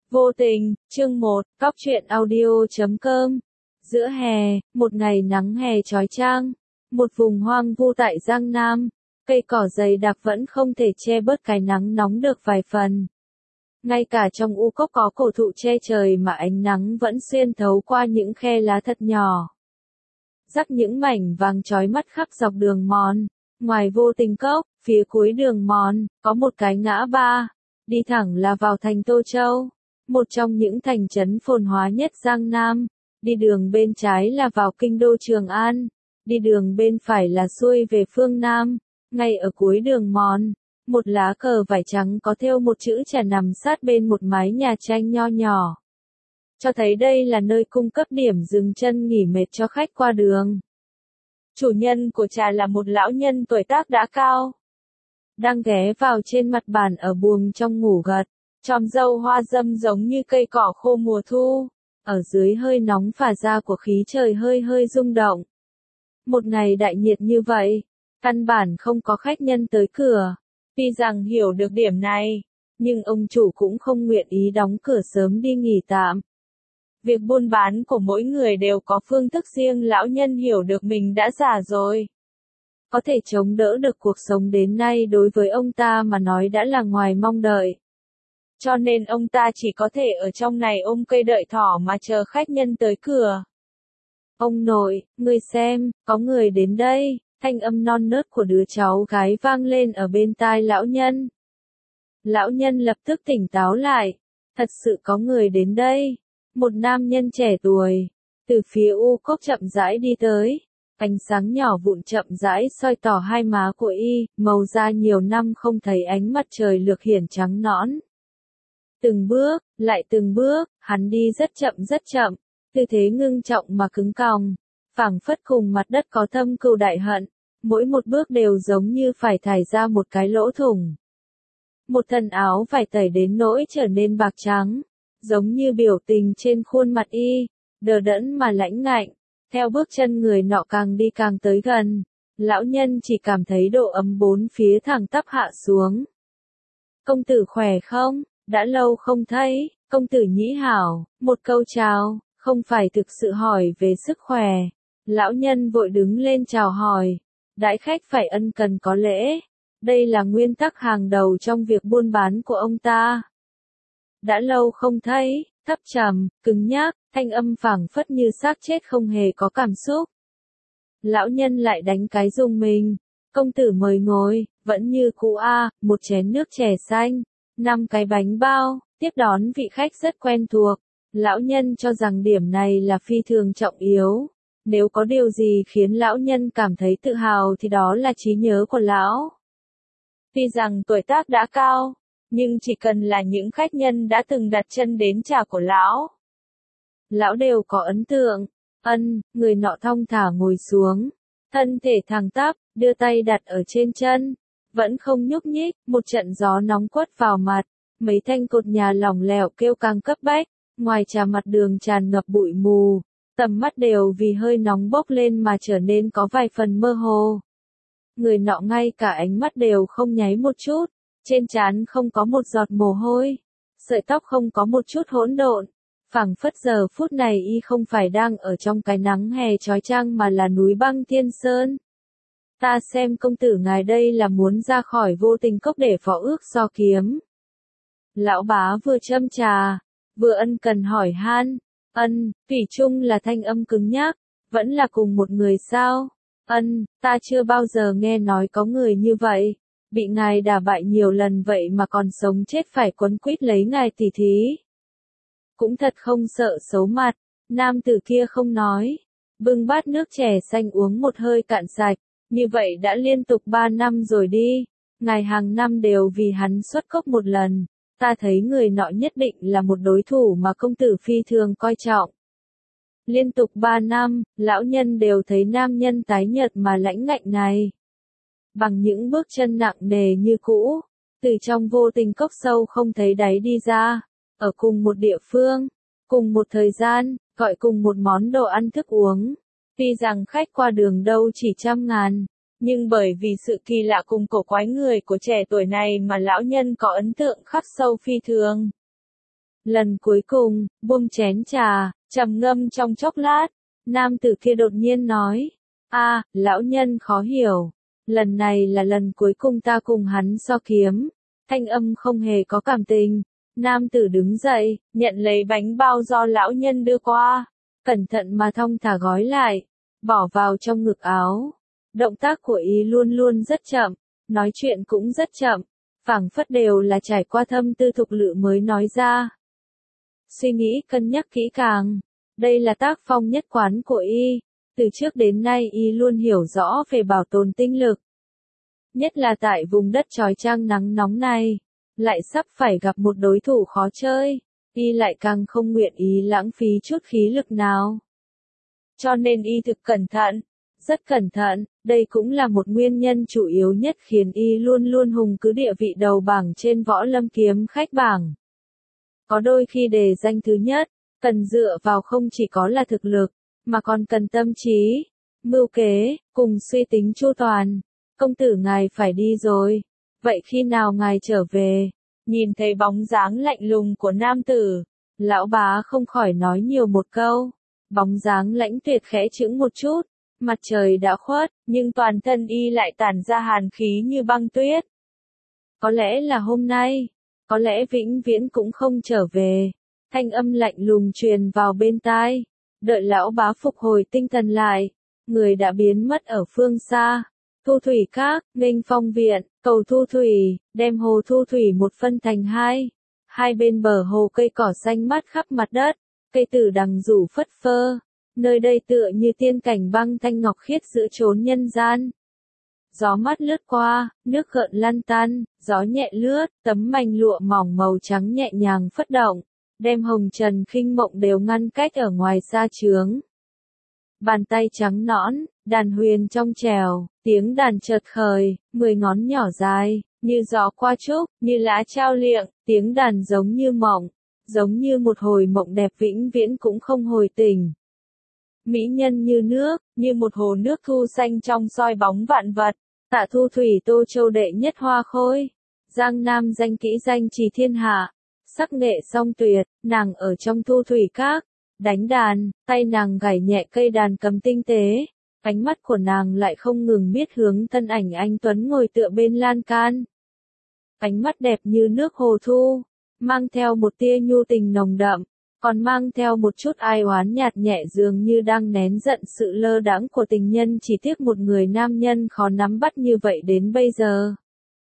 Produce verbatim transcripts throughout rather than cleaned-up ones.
Vô tình, chương một, cóc truyện audio chấm com. Giữa hè, một ngày nắng hè chói chang, một vùng hoang vu tại Giang Nam, cây cỏ dày đặc vẫn không thể che bớt cái nắng nóng được vài phần. Ngay cả trong u cốc có cổ thụ che trời mà ánh nắng vẫn xuyên thấu qua những khe lá thật nhỏ. Rắc những mảnh vàng chói mắt khắp dọc đường mòn. Ngoài Vô Tình cốc, phía cuối đường mòn, có một cái ngã ba, đi thẳng là vào thành Tô Châu, một trong những thành trấn phồn hóa nhất Giang Nam. Đi đường bên trái là vào kinh đô Trường An, đi đường bên phải là xuôi về phương Nam. Ngay ở cuối đường mòn, một lá cờ vải trắng có thêu một chữ trà nằm sát bên một mái nhà tranh nho nhỏ, cho thấy đây là nơi cung cấp điểm dừng chân nghỉ mệt cho khách qua đường. Chủ nhân của trà là một lão nhân tuổi tác đã cao, đang ghé vào trên mặt bàn ở buồng trong ngủ gật, chòm râu hoa râm giống như cây cỏ khô mùa thu, ở dưới hơi nóng phả ra của khí trời hơi hơi rung động. Một ngày đại nhiệt như vậy, căn bản không có khách nhân tới cửa. Tuy rằng hiểu được điểm này, nhưng ông chủ cũng không nguyện ý đóng cửa sớm đi nghỉ tạm. Việc buôn bán của mỗi người đều có phương thức riêng, lão nhân hiểu được mình đã già rồi. Có thể chống đỡ được cuộc sống đến nay đối với ông ta mà nói đã là ngoài mong đợi. Cho nên ông ta chỉ có thể ở trong này ôm cây đợi thỏ mà chờ khách nhân tới cửa. Ông nội, người xem, có người đến đây, thanh âm non nớt của đứa cháu gái vang lên ở bên tai lão nhân. Lão nhân lập tức tỉnh táo lại, thật sự có người đến đây. Một nam nhân trẻ tuổi, từ phía u cốc chậm rãi đi tới, ánh sáng nhỏ vụn chậm rãi soi tỏ hai má của y, màu da nhiều năm không thấy ánh mặt trời lược hiển trắng nõn. Từng bước, lại từng bước, hắn đi rất chậm rất chậm, tư thế ngưng trọng mà cứng còng, phảng phất cùng mặt đất có thâm cừu đại hận, mỗi một bước đều giống như phải thải ra một cái lỗ thủng. Một thân áo vải tẩy đến nỗi trở nên bạc trắng, giống như biểu tình trên khuôn mặt y, đờ đẫn mà lãnh ngạnh. Theo bước chân người nọ càng đi càng tới gần, lão nhân chỉ cảm thấy độ ấm bốn phía thẳng tắp hạ xuống. Công tử khỏe không? Đã lâu không thấy. Công tử nhĩ hảo. Một câu chào, không phải thực sự hỏi về sức khỏe. Lão nhân vội đứng lên chào hỏi. Đãi khách phải ân cần có lễ. Đây là nguyên tắc hàng đầu trong việc buôn bán của ông ta. Đã lâu không thấy, thấp trầm, cứng nhắc, thanh âm phảng phất như xác chết không hề có cảm xúc. Lão nhân lại đánh cái rung mình. Công tử mời ngồi, vẫn như cũ a, một chén nước chè xanh, năm cái bánh bao, tiếp đón vị khách rất quen thuộc. Lão nhân cho rằng điểm này là phi thường trọng yếu. Nếu có điều gì khiến lão nhân cảm thấy tự hào thì đó là trí nhớ của lão. Tuy rằng tuổi tác đã cao, nhưng chỉ cần là những khách nhân đã từng đặt chân đến trà của lão, lão đều có ấn tượng. Ân, người nọ thong thả ngồi xuống, thân thể thẳng tắp, đưa tay đặt ở trên chân, vẫn không nhúc nhích. Một trận gió nóng quất vào mặt, mấy thanh cột nhà lỏng lẻo kêu càng cấp bách, ngoài trà mặt đường tràn ngập bụi mù, tầm mắt đều vì hơi nóng bốc lên mà trở nên có vài phần mơ hồ. Người nọ ngay cả ánh mắt đều không nháy một chút, trên trán không có một giọt mồ hôi, sợi tóc không có một chút hỗn độn, phảng phất giờ phút này y không phải đang ở trong cái nắng hè chói chang mà là núi băng thiên sơn. Ta xem công tử ngài đây là muốn ra khỏi Vô Tình cốc để phó ước so kiếm. Lão bá vừa châm trà, vừa ân cần hỏi han. Ân, thủy chung là thanh âm cứng nhắc, vẫn là cùng một người sao? Ân, ta chưa bao giờ nghe nói có người như vậy, bị ngài đả bại nhiều lần vậy mà còn sống chết phải quấn quýt lấy ngài tỉ thí. Cũng thật không sợ xấu mặt. Nam tử kia không nói, bưng bát nước chè xanh uống một hơi cạn sạch. Như vậy đã liên tục ba năm rồi đi, ngài hàng năm đều vì hắn xuất cốc một lần. Ta thấy người nọ nhất định là một đối thủ mà công tử phi thường coi trọng. Liên tục ba năm, lão nhân đều thấy nam nhân tái nhợt mà lãnh ngạnh này, bằng những bước chân nặng nề như cũ, từ trong Vô Tình cốc sâu không thấy đáy đi ra, ở cùng một địa phương, cùng một thời gian, gọi cùng một món đồ ăn thức uống. Tuy rằng khách qua đường đâu chỉ trăm ngàn, nhưng bởi vì sự kỳ lạ cùng cổ quái người của trẻ tuổi này mà lão nhân có ấn tượng khắc sâu phi thường. Lần cuối cùng, buông chén trà, trầm ngâm trong chốc lát, nam tử kia đột nhiên nói, a, lão nhân khó hiểu, lần này là lần cuối cùng ta cùng hắn so kiếm, thanh âm không hề có cảm tình. Nam tử đứng dậy, nhận lấy bánh bao do lão nhân đưa qua, cẩn thận mà thong thả gói lại, bỏ vào trong ngực áo. Động tác của y luôn luôn rất chậm, nói chuyện cũng rất chậm, phảng phất đều là trải qua thâm tư thục lự mới nói ra. Suy nghĩ cân nhắc kỹ càng, đây là tác phong nhất quán của y, từ trước đến nay y luôn hiểu rõ về bảo tồn tinh lực. Nhất là tại vùng đất chói chang nắng nóng này, lại sắp phải gặp một đối thủ khó chơi, y lại càng không nguyện ý lãng phí chút khí lực nào. Cho nên y thực cẩn thận, rất cẩn thận, đây cũng là một nguyên nhân chủ yếu nhất khiến y luôn luôn hùng cứ địa vị đầu bảng trên võ lâm kiếm khách bảng. Có đôi khi đề danh thứ nhất, cần dựa vào không chỉ có là thực lực, mà còn cần tâm trí, mưu kế, cùng suy tính chu toàn. Công tử ngài phải đi rồi, vậy khi nào ngài trở về? Nhìn thấy bóng dáng lạnh lùng của nam tử, lão bá không khỏi nói nhiều một câu. Bóng dáng lãnh tuyệt khẽ chững một chút, mặt trời đã khuất, nhưng toàn thân y lại tản ra hàn khí như băng tuyết. Có lẽ là hôm nay, có lẽ vĩnh viễn cũng không trở về. Thanh âm lạnh lùng truyền vào bên tai, đợi lão bá phục hồi tinh thần lại, người đã biến mất ở phương xa. Thu thủy các, nghênh phong viện, cầu thu thủy, đem hồ thu thủy một phân thành hai. Hai bên bờ hồ cây cỏ xanh mát khắp mặt đất, cây tử đằng rủ phất phơ. Nơi đây tựa như tiên cảnh băng thanh ngọc khiết giữa chốn nhân gian. Gió mát lướt qua, nước gợn lăn tăn, gió nhẹ lướt, tấm mành lụa mỏng màu trắng nhẹ nhàng phất động, đem hồng trần khinh mộng đều ngăn cách ở ngoài xa chướng. Bàn tay trắng nõn, đàn huyền trong trèo, tiếng đàn chợt khởi, mười ngón nhỏ dài, như gió qua trúc, như lá trao liệng, tiếng đàn giống như mộng, giống như một hồi mộng đẹp vĩnh viễn cũng không hồi tỉnh. Mỹ nhân như nước, như một hồ nước thu xanh trong soi bóng vạn vật, Tạ Thu Thủy Tô Châu đệ nhất hoa khôi, Giang Nam danh kỹ danh trì thiên hạ, sắc nghệ song tuyệt, nàng ở trong Thu Thủy các, đánh đàn, tay nàng gảy nhẹ cây đàn cầm tinh tế, ánh mắt của nàng lại không ngừng miết hướng thân ảnh anh tuấn ngồi tựa bên lan can. Ánh mắt đẹp như nước hồ thu, mang theo một tia nhu tình nồng đậm, còn mang theo một chút ai oán nhạt nhẹ dường như đang nén giận sự lơ đãng của tình nhân, chỉ tiếc một người nam nhân khó nắm bắt như vậy đến bây giờ.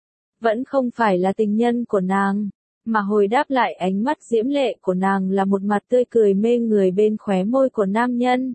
Vẫn không phải là tình nhân của nàng, mà hồi đáp lại ánh mắt diễm lệ của nàng là một mặt tươi cười mê người bên khóe môi của nam nhân.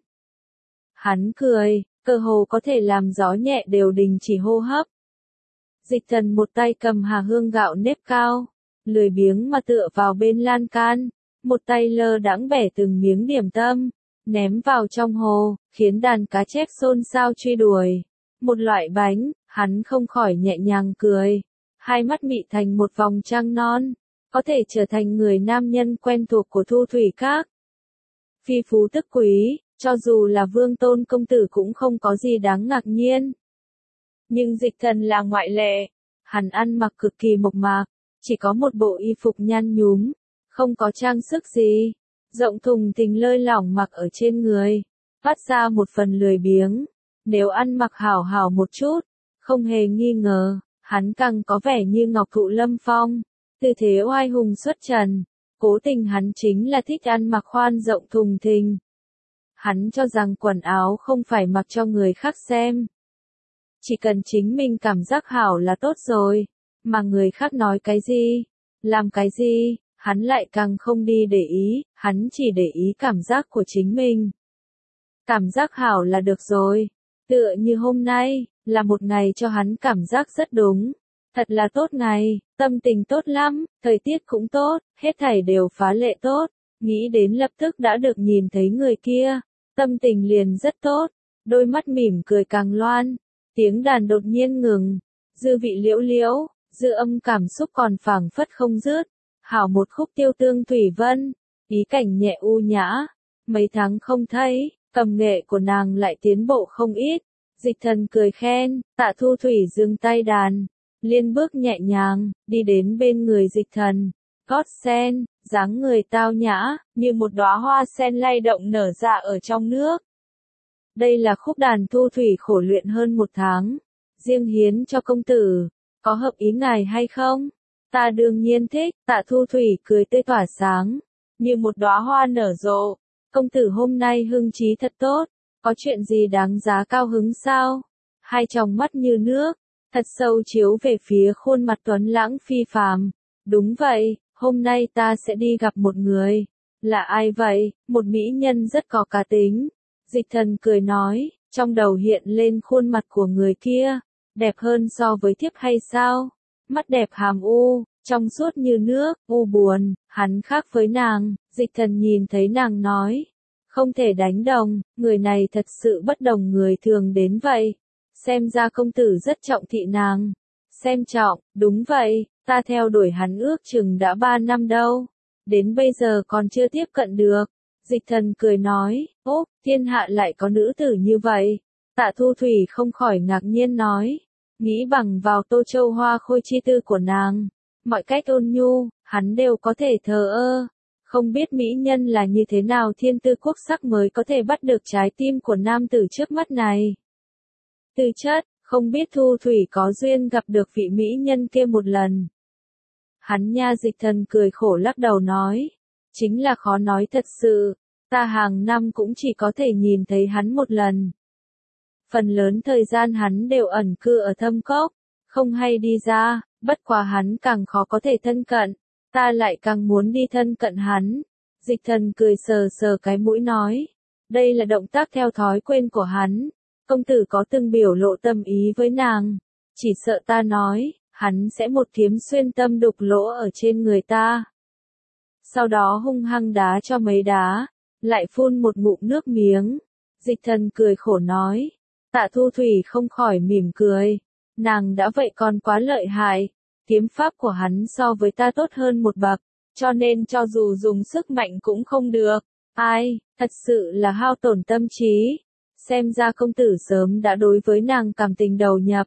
Hắn cười, cơ hồ có thể làm gió nhẹ đều đình chỉ hô hấp. Dịch Thần một tay cầm hà hương gạo nếp cao, lười biếng mà tựa vào bên lan can, một tay lơ đãng bẻ từng miếng điểm tâm, ném vào trong hồ, khiến đàn cá chép xôn xao truy đuổi. Một loại bánh, hắn không khỏi nhẹ nhàng cười, hai mắt mị thành một vòng trăng non, có thể trở thành người nam nhân quen thuộc của Thu Thủy Các. Phi phú tức quý, cho dù là Vương Tôn công tử cũng không có gì đáng ngạc nhiên. Nhưng Dịch Thần là ngoại lệ, hắn ăn mặc cực kỳ mộc mạc, chỉ có một bộ y phục nhăn nhúm, không có trang sức gì, rộng thùng thình lơi lỏng mặc ở trên người, phát ra một phần lười biếng. Nếu ăn mặc hảo hảo một chút, không hề nghi ngờ, hắn càng có vẻ như ngọc thụ lâm phong, tư thế oai hùng xuất trần. Cố tình hắn chính là thích ăn mặc khoan rộng thùng thình. Hắn cho rằng quần áo không phải mặc cho người khác xem. Chỉ cần chính mình cảm giác hảo là tốt rồi, mà người khác nói cái gì, làm cái gì, hắn lại càng không đi để ý, hắn chỉ để ý cảm giác của chính mình. Cảm giác hảo là được rồi, tựa như hôm nay, là một ngày cho hắn cảm giác rất đúng. Thật là tốt ngày, tâm tình tốt lắm, thời tiết cũng tốt, hết thảy đều phá lệ tốt, nghĩ đến lập tức đã được nhìn thấy người kia, tâm tình liền rất tốt, đôi mắt mỉm cười càng loan, tiếng đàn đột nhiên ngừng, dư vị liễu liễu, dư âm cảm xúc còn phảng phất không dứt, hảo một khúc tiêu tương thủy vân, ý cảnh nhẹ u nhã, mấy tháng không thấy, cầm nghệ của nàng lại tiến bộ không ít. Dịch Thần cười khen, Tạ Thu Thủy dừng tay đàn, liên bước nhẹ nhàng, đi đến bên người Dịch Thần, gót sen, dáng người tao nhã, như một đóa hoa sen lay động nở ra ở trong nước. Đây là khúc đàn Thu Thủy khổ luyện hơn một tháng, riêng hiến cho công tử, có hợp ý ngài hay không? Ta đương nhiên thích, Tạ Thu Thủy cười tươi tỏa sáng, như một đóa hoa nở rộ. Công tử hôm nay hưng trí thật tốt, có chuyện gì đáng giá cao hứng sao? Hai tròng mắt như nước, thật sâu chiếu về phía khuôn mặt tuấn lãng phi phàm. Đúng vậy, hôm nay ta sẽ đi gặp một người. Là ai vậy? Một mỹ nhân rất có cá tính. Dịch Thần cười nói, trong đầu hiện lên khuôn mặt của người kia, đẹp hơn so với thiếp hay sao? Mắt đẹp hàm u, trong suốt như nước, u buồn, hắn khác với nàng. Dịch Thần nhìn thấy nàng nói, không thể đánh đồng, người này thật sự bất đồng người thường đến vậy. Xem ra công tử rất trọng thị nàng. Xem trọng, đúng vậy, ta theo đuổi hắn ước chừng đã ba năm đâu. Đến bây giờ còn chưa tiếp cận được. Dịch Thần cười nói, ốp, thiên hạ lại có nữ tử như vậy. Tạ Thu Thủy không khỏi ngạc nhiên nói, nghĩ bằng vào Tô Châu Hoa Khôi chi tư của nàng. Mọi cách ôn nhu, hắn đều có thể thờ ơ. Không biết mỹ nhân là như thế nào thiên tư quốc sắc mới có thể bắt được trái tim của nam tử trước mắt này. Tư chất, không biết Thu Thủy có duyên gặp được vị mỹ nhân kia một lần. Hắn nha. Dịch Thần cười khổ lắc đầu nói, chính là khó nói thật sự, ta hàng năm cũng chỉ có thể nhìn thấy hắn một lần. Phần lớn thời gian hắn đều ẩn cư ở thâm cốc, không hay đi ra, bất quá hắn càng khó có thể thân cận, ta lại càng muốn đi thân cận hắn. Dịch Thần cười sờ sờ cái mũi nói, đây là động tác theo thói quen của hắn. Công tử có từng biểu lộ tâm ý với nàng, chỉ sợ ta nói, hắn sẽ một kiếm xuyên tâm đục lỗ ở trên người ta. Sau đó hung hăng đá cho mấy đá, lại phun một ngụm nước miếng. Dịch Thần cười khổ nói, Tạ Thu Thủy không khỏi mỉm cười, nàng đã vậy còn quá lợi hại, kiếm pháp của hắn so với ta tốt hơn một bậc, cho nên cho dù dùng sức mạnh cũng không được. Ai, thật sự là hao tổn tâm trí. Xem ra công tử sớm đã đối với nàng cảm tình đầu nhập.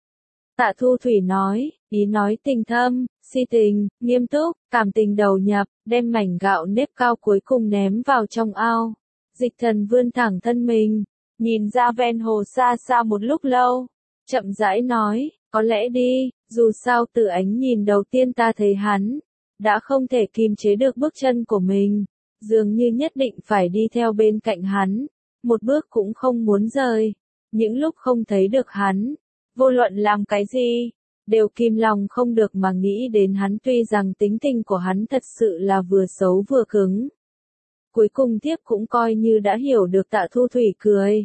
Tạ Thu Thủy nói, ý nói tình thâm, si tình, nghiêm túc, cảm tình đầu nhập, đem mảnh gạo nếp cao cuối cùng ném vào trong ao. Dịch Thần vươn thẳng thân mình, nhìn ra ven hồ xa xa một lúc lâu, chậm rãi nói, có lẽ đi, dù sao từ ánh nhìn đầu tiên ta thấy hắn, đã không thể kìm chế được bước chân của mình, dường như nhất định phải đi theo bên cạnh hắn. Một bước cũng không muốn rời. Những lúc không thấy được hắn, vô luận làm cái gì, đều kìm lòng không được mà nghĩ đến hắn, tuy rằng tính tình của hắn thật sự là vừa xấu vừa cứng. Cuối cùng tiếp cũng coi như đã hiểu được. Tạ Thu Thủy cười.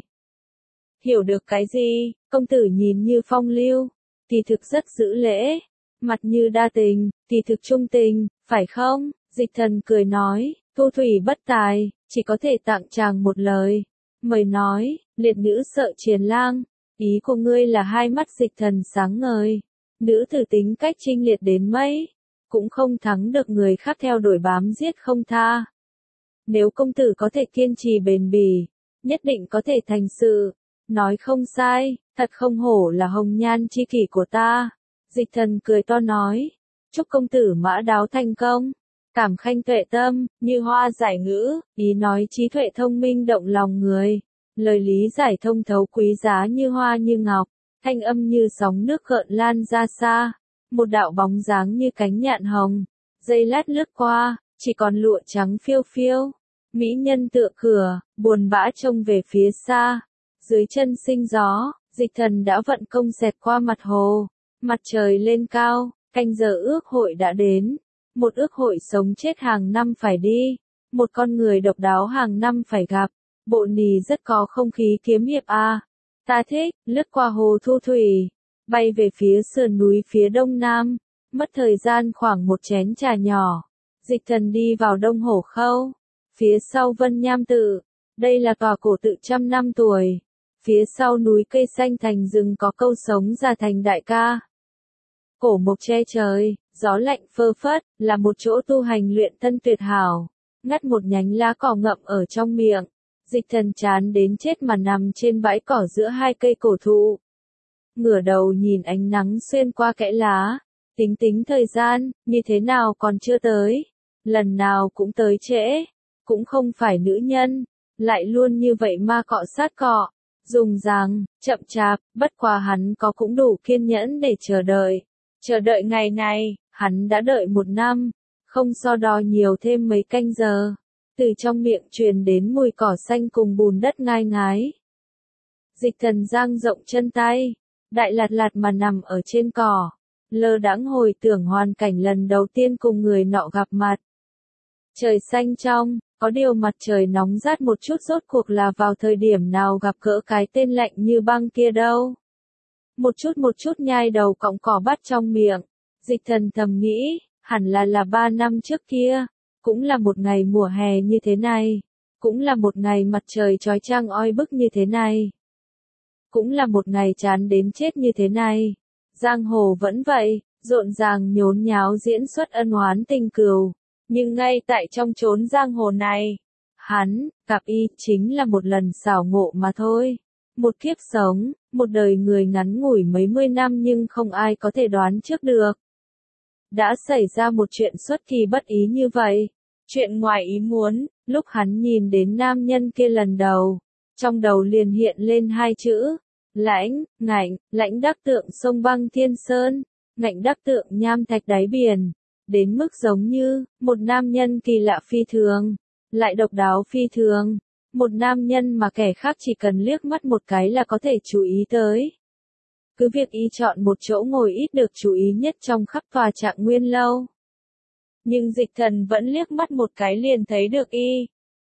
Hiểu được cái gì? Công tử nhìn như phong lưu, kỳ thực rất giữ lễ, mặt như đa tình, kỳ thực trung tình, phải không? Dịch Thần cười nói, Thu Thủy bất tài, chỉ có thể tặng chàng một lời. Mời nói, liệt nữ sợ triền lang, ý của ngươi là hai mắt Dịch Thần sáng ngời. Nữ tử tính cách trinh liệt đến mấy, cũng không thắng được người khác theo đuổi bám giết không tha. Nếu công tử có thể kiên trì bền bỉ, nhất định có thể thành sự. Nói không sai, thật không hổ là hồng nhan chi kỷ của ta. Dịch Thần cười to nói, chúc công tử mã đáo thành công. Cảm khanh tuệ tâm, như hoa giải ngữ, ý nói trí tuệ thông minh động lòng người. Lời lý giải thông thấu quý giá như hoa như ngọc, thanh âm như sóng nước gợn lan ra xa. Một đạo bóng dáng như cánh nhạn hồng, giây lát lướt qua, chỉ còn lụa trắng phiêu phiêu. Mỹ nhân tựa cửa, buồn bã trông về phía xa. Dưới chân sinh gió, Dịch Thần đã vận công xẹt qua mặt hồ. Mặt trời lên cao, canh giờ ước hội đã đến. Một ước hội sống chết hàng năm phải đi, một con người độc đáo hàng năm phải gặp. Bộ nì rất có không khí kiếm hiệp a. À. Ta thích, lướt qua hồ Thu Thủy, bay về phía sườn núi phía đông nam, mất thời gian khoảng một chén trà nhỏ. Dịch Thần đi vào Đông Hổ Khâu, phía sau Vân Nham Tự, đây là tòa cổ tự trăm năm tuổi. Phía sau núi cây xanh thành rừng có câu sống già thành đại ca. Cổ mộc che trời, gió lạnh phơ phất, là một chỗ tu hành luyện thân tuyệt hảo. Ngắt một nhánh lá cỏ ngậm ở trong miệng, Dịch Thần chán đến chết mà nằm trên bãi cỏ giữa hai cây cổ thụ. Ngửa đầu nhìn ánh nắng xuyên qua kẽ lá, Tính tính thời gian, như thế nào còn chưa tới. Lần nào cũng tới trễ. Cũng không phải nữ nhân. Lại luôn như vậy ma cọ sát cọ. Dùng rằng, chậm chạp, bất quá hắn có cũng đủ kiên nhẫn để chờ đợi. Chờ đợi ngày này, hắn đã đợi một năm. Không so đo nhiều thêm mấy canh giờ. Từ trong miệng truyền đến mùi cỏ xanh cùng bùn đất ngai ngái. Dịch thần dang rộng chân tay. Đại lạt lạt mà nằm ở trên cỏ. Lơ đãng hồi tưởng hoàn cảnh lần đầu tiên cùng người nọ gặp mặt. Trời xanh trong, có điều mặt trời nóng rát một chút rốt cuộc là vào thời điểm nào gặp gỡ cái tên lạnh như băng kia đâu. Một chút một chút nhai đầu cọng cỏ bắt trong miệng. Dịch thần thầm nghĩ, hẳn là là ba năm trước kia. Cũng là một ngày mùa hè như thế này. Cũng là một ngày mặt trời chói chang oi bức như thế này. Cũng là một ngày chán đến chết như thế này. Giang hồ vẫn vậy, rộn ràng nhốn nháo diễn xuất ân oán tình cừu. Nhưng ngay tại trong chốn giang hồ này, hắn, gặp y, chính là một lần xảo ngộ mà thôi. Một kiếp sống, một đời người ngắn ngủi mấy mươi năm nhưng không ai có thể đoán trước được. Đã xảy ra một chuyện xuất kỳ bất ý như vậy. Chuyện ngoài ý muốn, lúc hắn nhìn đến nam nhân kia lần đầu, trong đầu liền hiện lên hai chữ. Lãnh, ngạnh, lãnh đắc tượng sông băng thiên sơn, ngạnh đắc tượng nham thạch đáy biển. Đến mức giống như, một nam nhân kỳ lạ phi thường, lại độc đáo phi thường. Một nam nhân mà kẻ khác chỉ cần liếc mắt một cái là có thể chú ý tới. Cứ việc y chọn một chỗ ngồi ít được chú ý nhất trong khắp tòa Trạng Nguyên lâu. Nhưng dịch thần vẫn liếc mắt một cái liền thấy được y.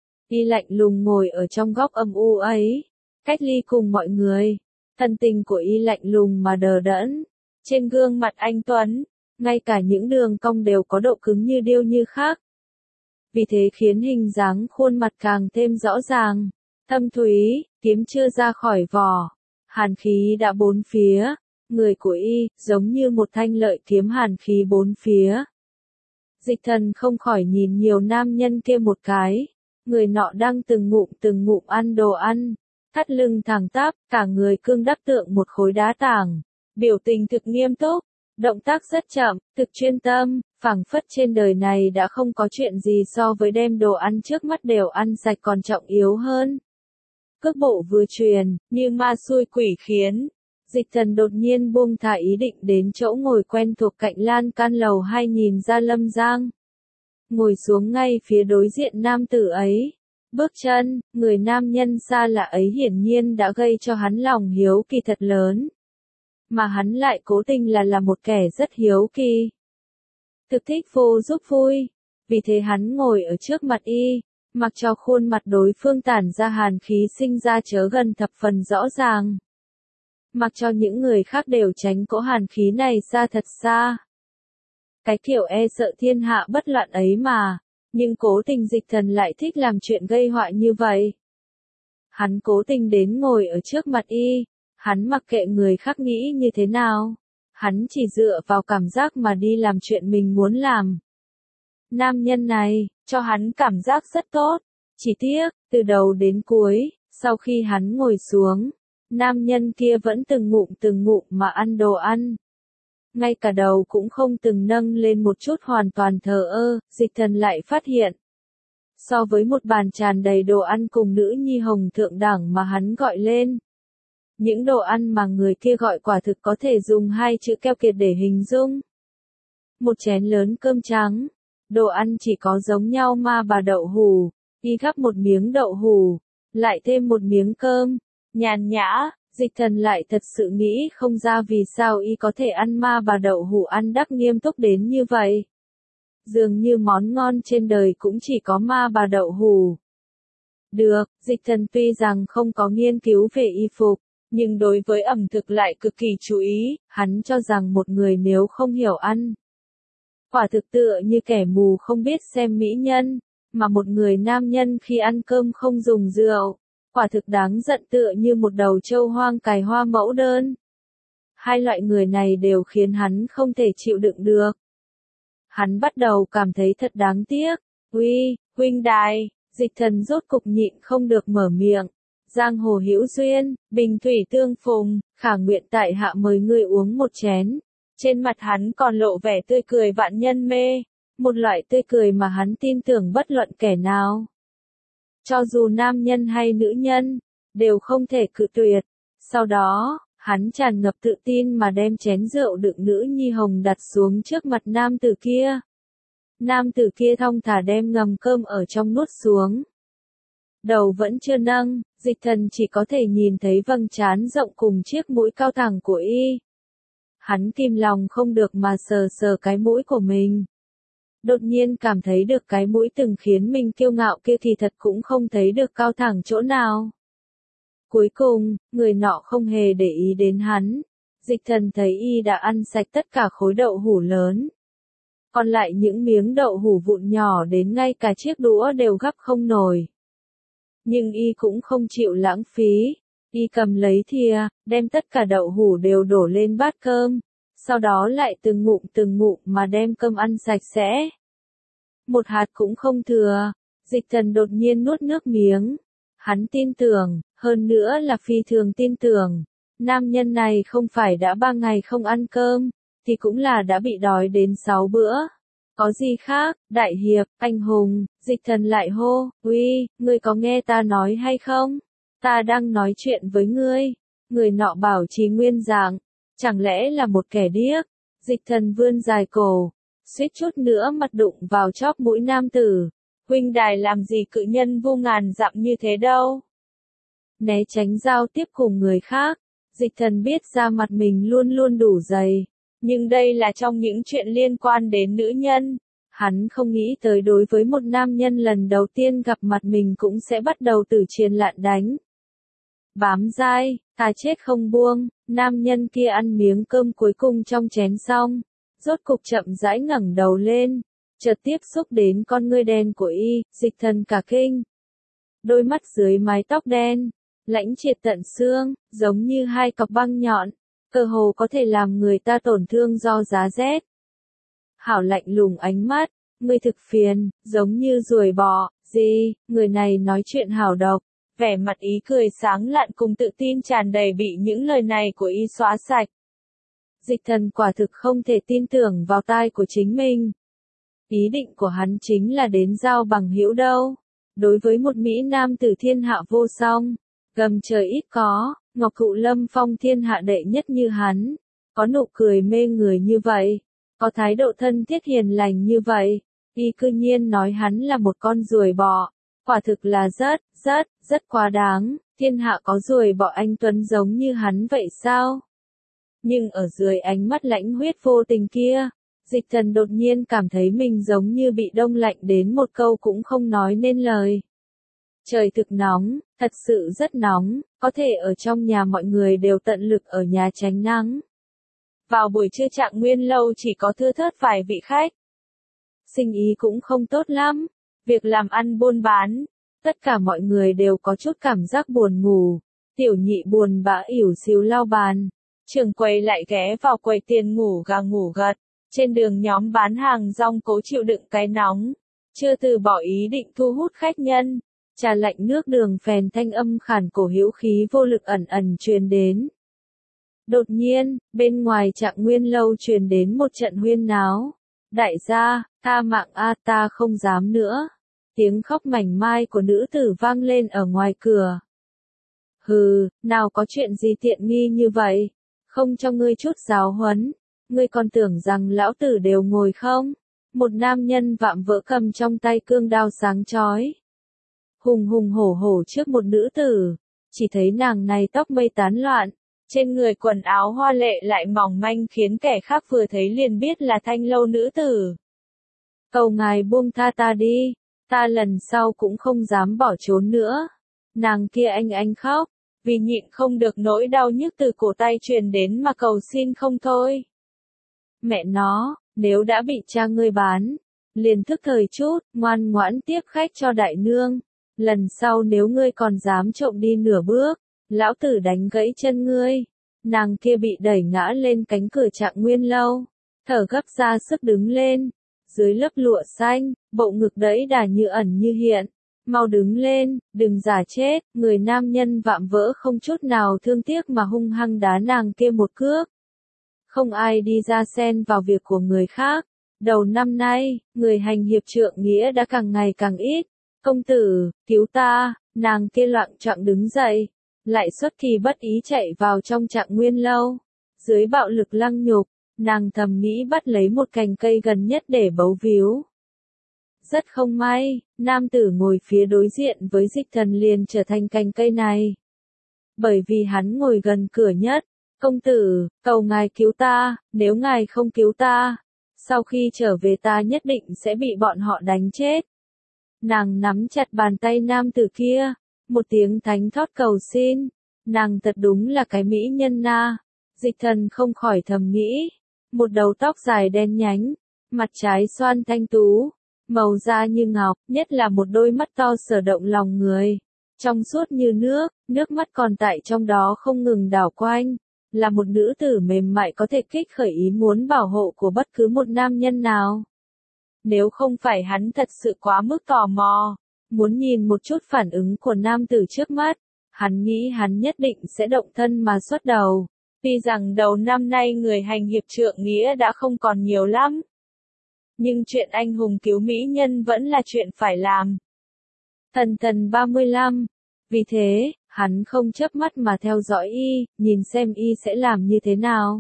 Y lạnh lùng ngồi ở trong góc âm u ấy, cách ly cùng mọi người. Thần tình của y lạnh lùng mà đờ đẫn. Trên gương mặt anh tuấn, ngay cả những đường cong đều có độ cứng như điêu như khác. Vì thế khiến hình dáng khuôn mặt càng thêm rõ ràng. Thâm thúy, kiếm chưa ra khỏi vỏ. Hàn khí đã bốn phía. Người của y, giống như một thanh lợi kiếm hàn khí bốn phía. Dịch thần không khỏi nhìn nhiều nam nhân kia một cái. Người nọ đang từng ngụm từng ngụm ăn đồ ăn. Thắt lưng thẳng tắp, cả người cương đắp tượng một khối đá tảng. Biểu tình thực nghiêm túc, động tác rất chậm, thực chuyên tâm, phảng phất trên đời này đã không có chuyện gì so với đem đồ ăn trước mắt đều ăn sạch còn trọng yếu hơn. Cước bộ vừa truyền, như ma xui quỷ khiến. Dịch thần đột nhiên buông thả ý định đến chỗ ngồi quen thuộc cạnh lan can lầu hai nhìn ra Lâm Giang. Ngồi xuống ngay phía đối diện nam tử ấy. Bước chân, người nam nhân xa lạ ấy hiển nhiên đã gây cho hắn lòng hiếu kỳ thật lớn. Mà hắn lại cố tình là là một kẻ rất hiếu kỳ. Thực thích vô giúp vui. Vì thế hắn ngồi ở trước mặt y, mặc cho khuôn mặt đối phương tản ra hàn khí sinh ra chớ gần thập phần rõ ràng. Mặc cho những người khác đều tránh cỗ hàn khí này xa thật xa. Cái kiểu e sợ thiên hạ bất loạn ấy mà. Nhưng cố tình dịch thần lại thích làm chuyện gây họa như vậy. Hắn cố tình đến ngồi ở trước mặt y. Hắn mặc kệ người khác nghĩ như thế nào. Hắn chỉ dựa vào cảm giác mà đi làm chuyện mình muốn làm. Nam nhân này, cho hắn cảm giác rất tốt. Chỉ tiếc, từ đầu đến cuối, sau khi hắn ngồi xuống, nam nhân kia vẫn từng ngụm từng ngụm mà ăn đồ ăn. Ngay cả đầu cũng không từng nâng lên một chút, hoàn toàn thờ ơ. Dịch thần lại phát hiện. So với một bàn tràn đầy đồ ăn cùng nữ nhi hồng thượng đẳng mà hắn gọi lên. Những đồ ăn mà người kia gọi quả thực có thể dùng hai chữ keo kiệt để hình dung. Một chén lớn cơm trắng. Đồ ăn chỉ có giống nhau ma bà đậu hủ. Y gắp một miếng đậu hủ. Lại thêm một miếng cơm. Nhàn nhã. Dịch thần lại thật sự nghĩ không ra vì sao y có thể ăn ma bà đậu hủ ăn đắc nghiêm túc đến như vậy. Dường như món ngon trên đời cũng chỉ có ma bà đậu hủ. Được, dịch thần tuy rằng không có nghiên cứu về y phục, nhưng đối với ẩm thực lại cực kỳ chú ý. Hắn cho rằng một người nếu không hiểu ăn, quả thực tựa như kẻ mù không biết xem mỹ nhân, mà một người nam nhân khi ăn cơm không dùng rượu, quả thực đáng giận tựa như một đầu trâu hoang cài hoa mẫu đơn. Hai loại người này đều khiến hắn không thể chịu đựng được. Hắn bắt đầu cảm thấy thật đáng tiếc. Uy, huynh đài, dịch thần rốt cục nhịn không được mở miệng. Giang hồ hữu duyên, bình thủy tương phùng, khả nguyện tại hạ mời ngươi uống một chén. Trên mặt hắn còn lộ vẻ tươi cười vạn nhân mê, một loại tươi cười mà hắn tin tưởng bất luận kẻ nào. Cho dù nam nhân hay nữ nhân, đều không thể cự tuyệt. Sau đó, hắn tràn ngập tự tin mà đem chén rượu đựng nữ nhi hồng đặt xuống trước mặt nam tử kia. Nam tử kia thong thả đem ngầm cơm ở trong nuốt xuống. Đầu vẫn chưa nâng, Dịch Thần chỉ có thể nhìn thấy vầng trán rộng cùng chiếc mũi cao thẳng của y. Hắn kìm lòng không được mà sờ sờ cái mũi của mình. Đột nhiên cảm thấy được cái mũi từng khiến mình kiêu ngạo kia thì thật cũng không thấy được cao thẳng chỗ nào. Cuối cùng, người nọ không hề để ý đến hắn. Dịch Thần thấy y đã ăn sạch tất cả khối đậu hũ lớn. Còn lại những miếng đậu hũ vụn nhỏ đến ngay cả chiếc đũa đều gắp không nổi. Nhưng y cũng không chịu lãng phí. Y cầm lấy thìa, đem tất cả đậu hũ đều đổ lên bát cơm. Sau đó lại từng ngụm từng ngụm mà đem cơm ăn sạch sẽ. Một hạt cũng không thừa. Dịch Thần đột nhiên nuốt nước miếng. Hắn tin tưởng, hơn nữa là phi thường tin tưởng. Nam nhân này không phải đã ba ngày không ăn cơm, thì cũng là đã bị đói đến sáu bữa. Có gì khác, đại hiệp, anh hùng, Dịch Thần lại hô, uy, ngươi có nghe ta nói hay không? Ta đang nói chuyện với ngươi. Người nọ bảo trì nguyên dạng, chẳng lẽ là một kẻ điếc? Dịch Thần vươn dài cổ, suýt chút nữa mặt đụng vào chóp mũi nam tử. Huynh đài làm gì cự nhân vô ngàn dặm như thế đâu? Né tránh giao tiếp cùng người khác, Dịch Thần biết ra mặt mình luôn luôn đủ dày. Nhưng đây là trong những chuyện liên quan đến nữ nhân. Hắn không nghĩ tới đối với một nam nhân lần đầu tiên gặp mặt mình cũng sẽ bắt đầu từ triền lạn đánh. Bám dai, ta chết không buông, nam nhân kia ăn miếng cơm cuối cùng trong chén xong. Rốt cục chậm rãi ngẩng đầu lên, chợt tiếp xúc đến con ngươi đen của y, Dịch Thần cả kinh. Đôi mắt dưới mái tóc đen, lãnh triệt tận xương, giống như hai cọc băng nhọn, cơ hồ có thể làm người ta tổn thương do giá rét. Hảo lạnh lùng ánh mắt, ngươi thực phiền, giống như ruồi bọ, gì, người này nói chuyện hảo độc, vẻ mặt ý cười sáng lạn cùng tự tin tràn đầy bị những lời này của y xóa sạch. Dịch Thần quả thực không thể tin tưởng vào tai của chính mình. Ý định của hắn chính là đến giao bằng hữu đâu. Đối với một Mỹ nam tử thiên hạ vô song, gầm trời ít có, Ngọc Thụ Lâm Phong thiên hạ đệ nhất như hắn, có nụ cười mê người như vậy, có thái độ thân thiết hiền lành như vậy, y cư nhiên nói hắn là một con ruồi bọ, quả thực là rất, rất, rất quá đáng, thiên hạ có ruồi bọ anh tuấn giống như hắn vậy sao? Nhưng ở dưới ánh mắt lãnh huyết vô tình kia, Dịch Thần đột nhiên cảm thấy mình giống như bị đông lạnh đến một câu cũng không nói nên lời. Trời thực nóng, thật sự rất nóng, có thể ở trong nhà mọi người đều tận lực ở nhà tránh nắng. Vào buổi trưa Trạng Nguyên lâu chỉ có thưa thớt vài vị khách. Sinh ý cũng không tốt lắm, việc làm ăn buôn bán, tất cả mọi người đều có chút cảm giác buồn ngủ. Tiểu nhị buồn bã ỉu xìu lau bàn, trưởng quầy lại ghé vào quầy tiền ngủ gà ngủ gật. Trên đường nhóm bán hàng rong cố chịu đựng cái nóng, chưa từ bỏ ý định thu hút khách nhân. Trà lạnh nước đường phèn thanh âm khản cổ hữu khí vô lực ẩn ẩn truyền đến. Đột nhiên, bên ngoài Trạng Nguyên lâu truyền đến một trận huyên náo. Đại gia, tha mạng a ta không dám nữa. Tiếng khóc mảnh mai của nữ tử vang lên ở ngoài cửa. Hừ, nào có chuyện gì tiện nghi như vậy, không cho ngươi chút giáo huấn. Ngươi còn tưởng rằng lão tử đều ngồi không? Một nam nhân vạm vỡ cầm trong tay cương đao sáng chói. Hùng hùng hổ hổ trước một nữ tử. Chỉ thấy nàng này tóc mây tán loạn. Trên người quần áo hoa lệ lại mỏng manh khiến kẻ khác vừa thấy liền biết là Thanh lâu nữ tử. Cầu ngài buông tha ta đi. Ta lần sau cũng không dám bỏ trốn nữa. Nàng kia anh anh khóc. Vì nhịn không được nỗi đau nhức từ cổ tay truyền đến mà cầu xin không thôi. Mẹ nó, nếu đã bị cha ngươi bán, liền thức thời chút, ngoan ngoãn tiếp khách cho đại nương. Lần sau nếu ngươi còn dám trộm đi nửa bước, lão tử đánh gãy chân ngươi. Nàng kia bị đẩy ngã lên cánh cửa Trạng Nguyên lâu, thở gấp ra sức đứng lên. Dưới lớp lụa xanh, bộ ngực đẫy đà như ẩn như hiện. Mau đứng lên, đừng giả chết. Người nam nhân vạm vỡ không chút nào thương tiếc mà hung hăng đá nàng kia một cước. không ai đi ra xen vào việc của người khác. Đầu năm nay, người hành hiệp trượng nghĩa đã càng ngày càng ít. Công tử, cứu ta, nàng kia loạng choạng đứng dậy, lại xuất kỳ bất ý chạy vào trong Trạng Nguyên lâu. Dưới bạo lực lăng nhục, nàng thầm nghĩ bắt lấy một cành cây gần nhất để bấu víu. Rất không may, nam tử ngồi phía đối diện với Dịch Thần liền trở thành cành cây này. Bởi vì hắn ngồi gần cửa nhất, công tử, cầu ngài cứu ta, nếu ngài không cứu ta, sau khi trở về ta nhất định sẽ bị bọn họ đánh chết. Nàng nắm chặt bàn tay nam tử kia, một tiếng thánh thót cầu xin, nàng thật đúng là cái mỹ nhân na. Dịch Thần không khỏi thầm nghĩ, một đầu tóc dài đen nhánh, mặt trái xoan thanh tú, màu da như ngọc, nhất là một đôi mắt to sở động lòng người, trong suốt như nước, nước mắt còn tại trong đó không ngừng đảo quanh, là một nữ tử mềm mại có thể kích khởi ý muốn bảo hộ của bất cứ một nam nhân nào. Nếu không phải hắn thật sự quá mức tò mò, muốn nhìn một chút phản ứng của nam tử trước mắt, hắn nghĩ hắn nhất định sẽ động thân mà xuất đầu. Tuy rằng đầu năm nay người hành hiệp trượng nghĩa đã không còn nhiều lắm, nhưng chuyện anh hùng cứu mỹ nhân vẫn là chuyện phải làm. Thần thần ba mươi lăm, vì thế, hắn không chớp mắt mà theo dõi y, nhìn xem y sẽ làm như thế nào.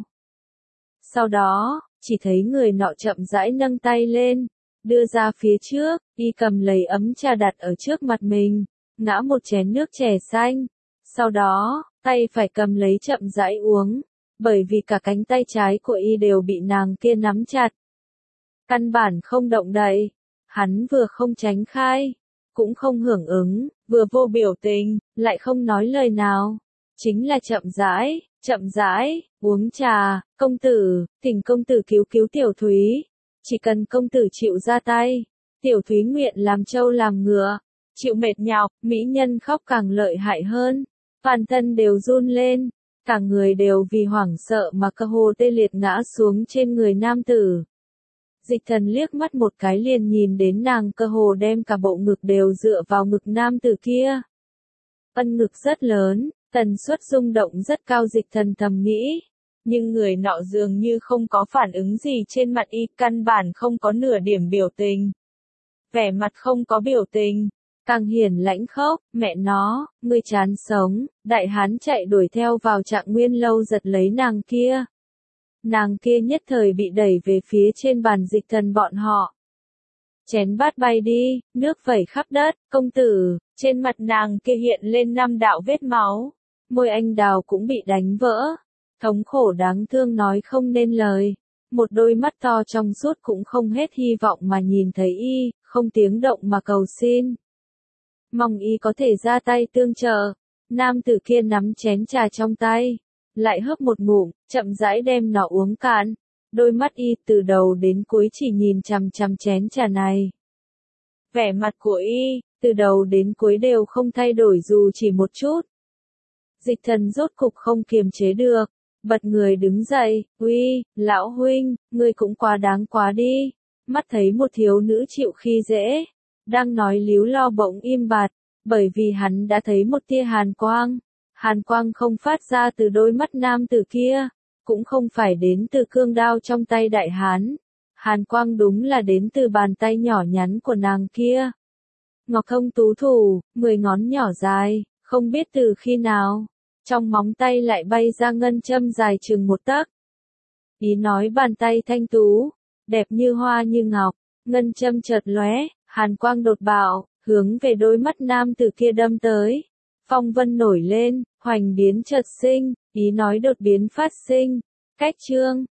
Sau đó, chỉ thấy người nọ chậm rãi nâng tay lên, đưa ra phía trước, y cầm lấy ấm trà đặt ở trước mặt mình, ngã một chén nước chè xanh. Sau đó, tay phải cầm lấy chậm rãi uống, bởi vì cả cánh tay trái của y đều bị nàng kia nắm chặt. Căn bản không động đậy, hắn vừa không tránh khai, cũng không hưởng ứng, vừa vô biểu tình, lại không nói lời nào. Chính là chậm rãi, chậm rãi, uống trà, công tử, thỉnh công tử cứu cứu tiểu Thúy. Chỉ cần công tử chịu ra tay, tiểu Thúy nguyện làm trâu làm ngựa, chịu mệt nhọc, mỹ nhân khóc càng lợi hại hơn. Toàn thân đều run lên, cả người đều vì hoảng sợ mà cơ hồ tê liệt ngã xuống trên người nam tử. Dịch Thần liếc mắt một cái liền nhìn đến nàng cơ hồ đem cả bộ ngực đều dựa vào ngực nam tử kia. Ân ngực rất lớn, tần suất rung động rất cao, Dịch Thần thầm nghĩ. Nhưng người nọ dường như không có phản ứng gì trên mặt y, căn bản không có nửa điểm biểu tình. Vẻ mặt không có biểu tình, càng hiển lãnh khốc, mẹ nó, ngươi chán sống, đại hán chạy đuổi theo vào Trạng Nguyên lâu giật lấy nàng kia. Nàng kia nhất thời bị đẩy về phía trên bàn Dịch Thần bọn họ. Chén bát bay đi, nước vẩy khắp đất, công tử, trên mặt nàng kia hiện lên năm đạo vết máu, môi anh đào cũng bị đánh vỡ, thống khổ đáng thương nói không nên lời, một đôi mắt to trong suốt cũng không hết hy vọng mà nhìn thấy y, không tiếng động mà cầu xin. Mong y có thể ra tay tương trợ. Nam tử kia nắm chén trà trong tay, lại hớp một ngụm, chậm rãi đem nó uống cạn. Đôi mắt y từ đầu đến cuối chỉ nhìn chằm chằm chén trà này. Vẻ mặt của y, từ đầu đến cuối đều không thay đổi dù chỉ một chút. Dịch Thần rốt cục không kiềm chế được, bật người đứng dậy, uy, lão huynh, ngươi cũng quá đáng quá đi. Mắt thấy một thiếu nữ chịu khi dễ, đang nói líu lo bỗng im bặt, bởi vì hắn đã thấy một tia hàn quang. Hàn quang không phát ra từ đôi mắt nam tử kia, cũng không phải đến từ cương đao trong tay đại hán. Hàn quang đúng là đến từ bàn tay nhỏ nhắn của nàng kia. Ngọc thông tú thủ, mười ngón nhỏ dài, không biết từ khi nào, trong móng tay lại bay ra ngân châm dài chừng một tấc. Ý nói bàn tay thanh tú, đẹp như hoa như ngọc, ngân châm chợt lóe, hàn quang đột bạo, hướng về đôi mắt nam tử kia đâm tới. Phong vân nổi lên, hoành biến chợt sinh, ý nói đột biến phát sinh. Cách chương